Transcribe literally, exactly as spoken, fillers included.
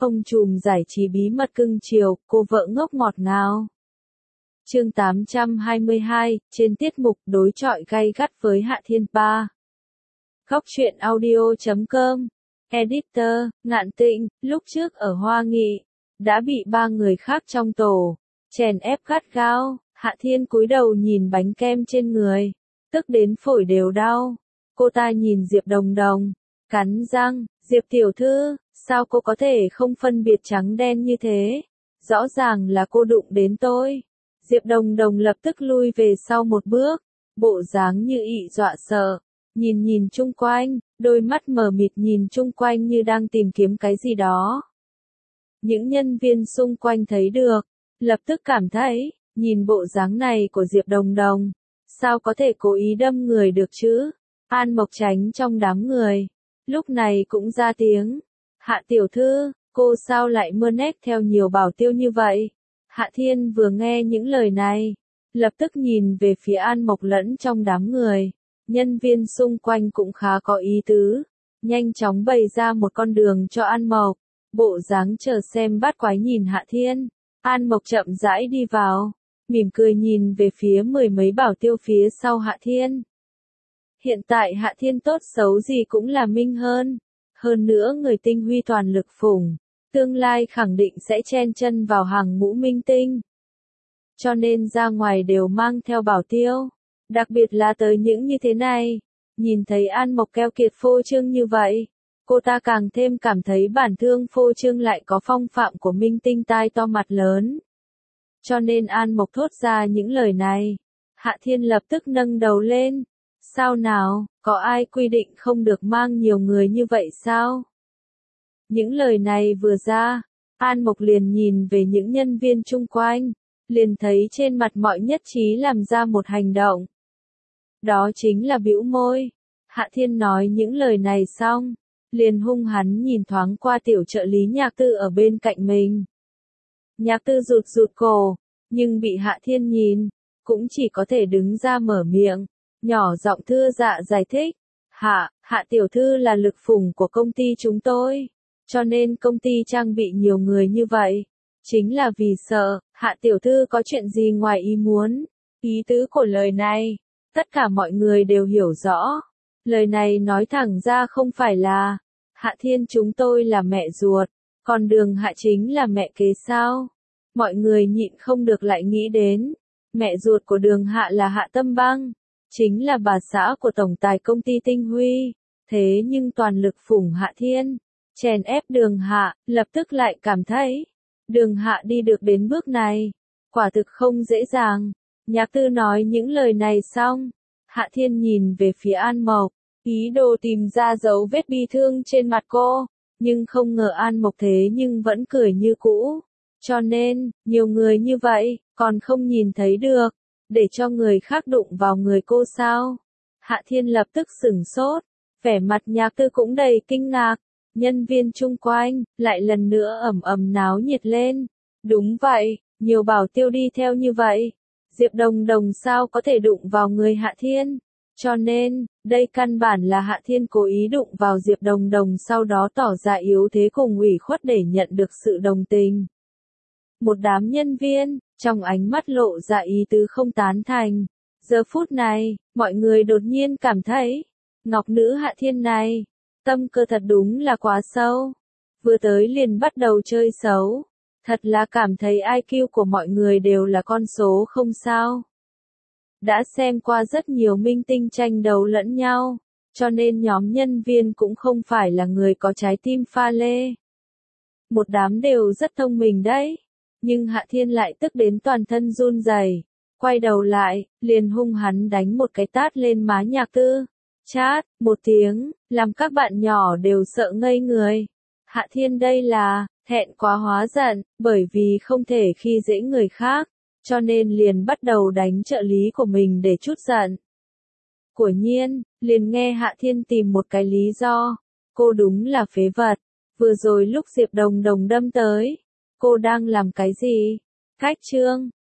Ông trùm giải trí bí mật cưng chiều, cô vợ ngốc ngọt ngào. Chương tám trăm hai mươi hai, trên tiết mục đối chọi gay gắt với Hạ Thiên ba. Góc truyện audio chấm com. Editor, Ngạn Tịnh, lúc trước ở Hoa Nghị, đã bị ba người khác trong tổ chèn ép gắt gao. Hạ Thiên cúi đầu nhìn bánh kem trên người, tức đến phổi đều đau. Cô ta nhìn Diệp Đồng Đồng, cắn răng, Diệp tiểu thư, sao cô có thể không phân biệt trắng đen như thế? Rõ ràng là cô đụng đến tôi. Diệp Đồng Đồng lập tức lui về sau một bước, bộ dáng như ị dọa sợ, nhìn nhìn chung quanh, đôi mắt mờ mịt nhìn chung quanh như đang tìm kiếm cái gì đó. Những nhân viên xung quanh thấy được, lập tức cảm thấy, nhìn bộ dáng này của Diệp Đồng Đồng, sao có thể cố ý đâm người được chứ? An Mộc tránh trong đám người, lúc này cũng ra tiếng. Hạ tiểu thư, cô sao lại mơ nét theo nhiều bảo tiêu như vậy? Hạ Thiên vừa nghe những lời này, lập tức nhìn về phía An Mộc lẫn trong đám người. Nhân viên xung quanh cũng khá có ý tứ, nhanh chóng bày ra một con đường cho An Mộc, bộ dáng chờ xem bắt quái nhìn Hạ Thiên. An Mộc chậm rãi đi vào, mỉm cười nhìn về phía mười mấy bảo tiêu phía sau Hạ Thiên. Hiện tại Hạ Thiên tốt xấu gì cũng là minh hơn, hơn nữa người tinh huy toàn lực phủng, tương lai khẳng định sẽ chen chân vào hàng ngũ minh tinh. Cho nên ra ngoài đều mang theo bảo tiêu, đặc biệt là tới những như thế này, nhìn thấy An Mộc keo kiệt phô trương như vậy, cô ta càng thêm cảm thấy bản thương phô trương lại có phong phạm của minh tinh tai to mặt lớn. Cho nên An Mộc thốt ra những lời này, Hạ Thiên lập tức nâng đầu lên. Sao nào, có ai quy định không được mang nhiều người như vậy sao? Những lời này vừa ra, An Mộc liền nhìn về những nhân viên chung quanh, liền thấy trên mặt mọi nhất trí làm ra một hành động. Đó chính là bĩu môi. Hạ Thiên nói những lời này xong, liền hung hắn nhìn thoáng qua tiểu trợ lý Nhạc Tư ở bên cạnh mình. Nhạc Tư rụt rụt cổ, nhưng bị Hạ Thiên nhìn, cũng chỉ có thể đứng ra mở miệng, nhỏ giọng thưa dạ giải thích. Hạ, Hạ tiểu thư là lực phủng của công ty chúng tôi, cho nên công ty trang bị nhiều người như vậy, chính là vì sợ, Hạ tiểu thư có chuyện gì ngoài ý muốn. Ý tứ của lời này, tất cả mọi người đều hiểu rõ. Lời này nói thẳng ra không phải là, Hạ Thiên chúng tôi là mẹ ruột, còn Đường Hạ chính là mẹ kế sao? Mọi người nhịn không được lại nghĩ đến, mẹ ruột của Đường Hạ là Hạ Tâm Băng, chính là bà xã của tổng tài công ty Tinh Huy, thế nhưng toàn lực phủng Hạ Thiên, chèn ép Đường Hạ, lập tức lại cảm thấy, Đường Hạ đi được đến bước này, quả thực không dễ dàng. Nhạc Tư nói những lời này xong, Hạ Thiên nhìn về phía An Mộc, ý đồ tìm ra dấu vết bi thương trên mặt cô, nhưng không ngờ An Mộc thế nhưng vẫn cười như cũ. Cho nên, nhiều người như vậy, còn không nhìn thấy được, để cho người khác đụng vào người cô sao? Hạ Thiên lập tức sửng sốt, vẻ mặt Nhạc Tư cũng đầy kinh ngạc, nhân viên chung quanh, lại lần nữa ầm ầm náo nhiệt lên. Đúng vậy, nhiều bảo tiêu đi theo như vậy, Diệp Đồng Đồng sao có thể đụng vào người Hạ Thiên? Cho nên, đây căn bản là Hạ Thiên cố ý đụng vào Diệp Đồng Đồng sau đó tỏ ra yếu thế cùng ủy khuất để nhận được sự đồng tình. Một đám nhân viên, trong ánh mắt lộ ra ý tứ không tán thành. Giờ phút này, mọi người đột nhiên cảm thấy, ngọc nữ Hạ Thiên này, tâm cơ thật đúng là quá sâu. Vừa tới liền bắt đầu chơi xấu. Thật là cảm thấy i kiu của mọi người đều là con số không sao. Đã xem qua rất nhiều minh tinh tranh đấu lẫn nhau, cho nên nhóm nhân viên cũng không phải là người có trái tim pha lê. Một đám đều rất thông minh đấy. Nhưng Hạ Thiên lại tức đến toàn thân run rẩy, quay đầu lại, liền hung hắn đánh một cái tát lên má Nhạc Tư. Chát, một tiếng, làm các bạn nhỏ đều sợ ngây người. Hạ Thiên đây là, thẹn quá hóa giận, bởi vì không thể khi dễ người khác, cho nên liền bắt đầu đánh trợ lý của mình để trút giận. Quả nhiên, liền nghe Hạ Thiên tìm một cái lý do, cô đúng là phế vật, vừa rồi lúc Diệp Đồng Đồng đâm tới, cô đang làm cái gì? Cách chương,